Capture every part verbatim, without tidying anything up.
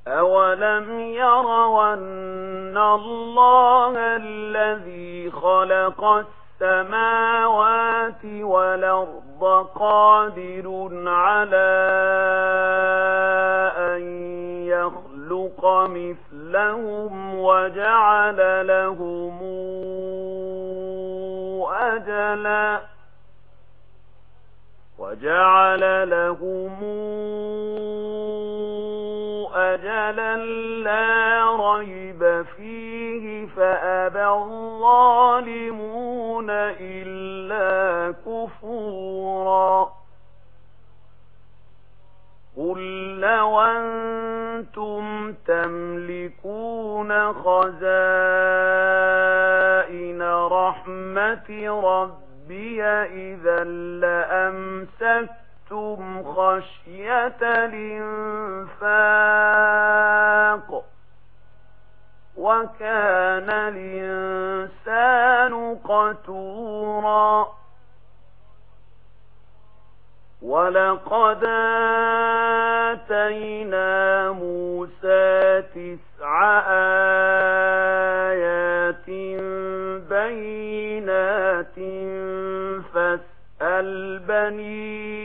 أولم يروا أن الله الذي خلق السماوات والأرض قادر على أن يخلق مثلهم وجعل لهم أجلا وجعل لهم أجلا لا ريب فيه فأبى الظالمون إلا كفورا قل لو أنتم تملكون خزائن رحمة ربي إذا لأمسكتم خشية الإنفاق وكان الإنسان قتورا ولقد آتينا موسى تسع آيات بينات فاسأل بني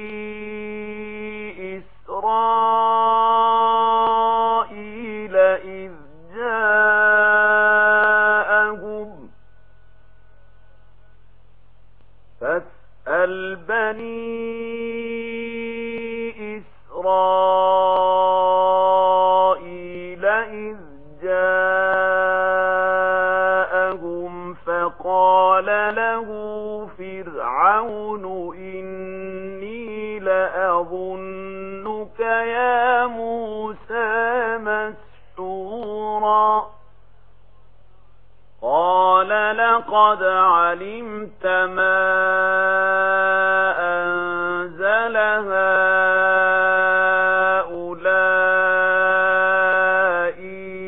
إسرائيل إذ جاءهم فاسأل بني إسرائيل إذ جاءهم فقال له فرعون إني لأظنك يا موسى مسحورا قال لقد علمت ما أنزل هؤلاء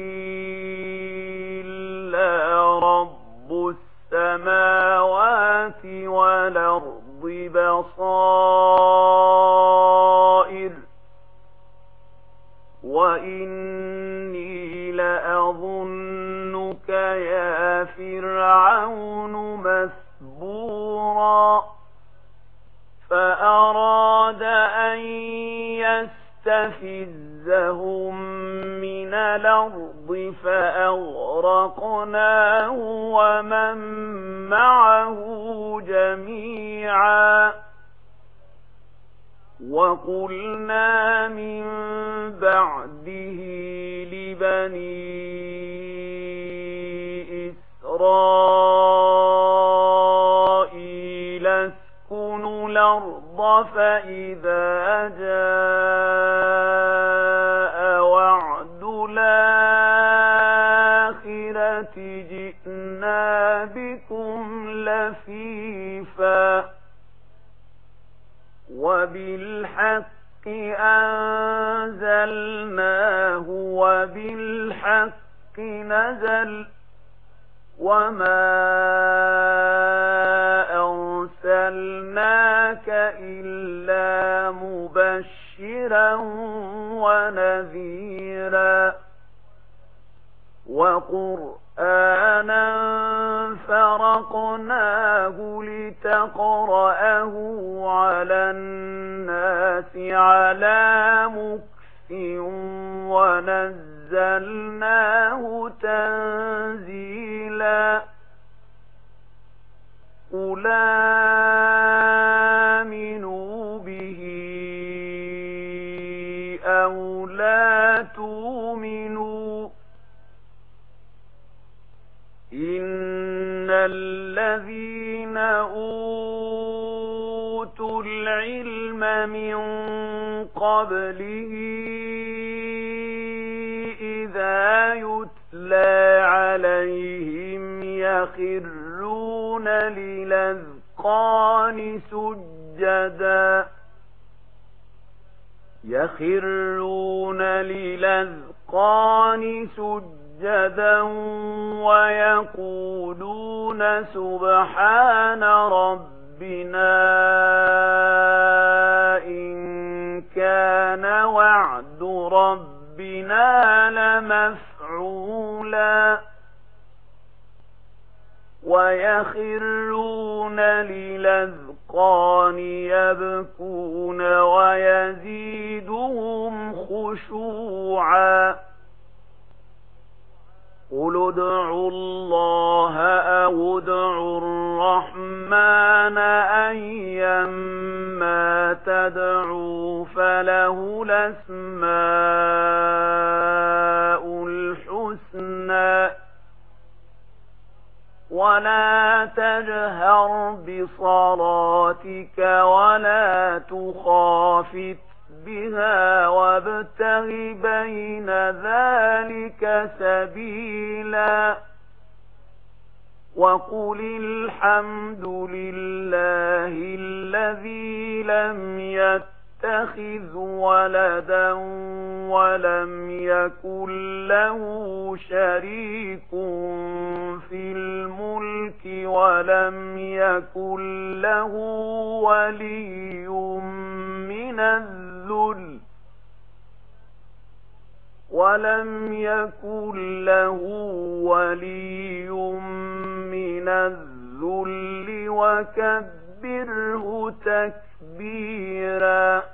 إلا رب السماوات والأرض بصائر وإني لأظنك يا فرعون مثبورا فأراد أن يستفزهم من الأرض فأغرقناه ومن معه جميعا وقلنا من بعده لبني إسرائيل اسكنوا الأرض فإذا جاء وعد الآخرة جئنا بكم لفيفا وبالحق أنزلناه وبالحق نزل وما أرسلناك إلا مبشرا ونذيرا وقرآنا فرقناه لتقرأه على الناس على مكث ونزلناه تنزيلا قل آمنوا به أو لا تؤمنوا إن الذين أوتوا العلم من قبله إذا يتلى عليهم يخرون للأذقان سجدا يخرون للأذقان سجدا ويقولون سبحان ربنا إن كان وعد ربنا ربنا لمفعولا ويخرون للأذقان يبكون ويزيدهم خشوعا قل ادعوا الله أو ادعوا الرحمن أيما تدعوا فله الأسماء الحسنى ولا تجهر بصلاتك ولا تخافت بها وابتغ بين ذلك سبيلا وقل الحمد لله الذي لم يتخذ ولدا ولم يكن له شريك في الملك ولم يكن له ولي من الذل ولم يكن له ولي من الذل وكبره تكبيرا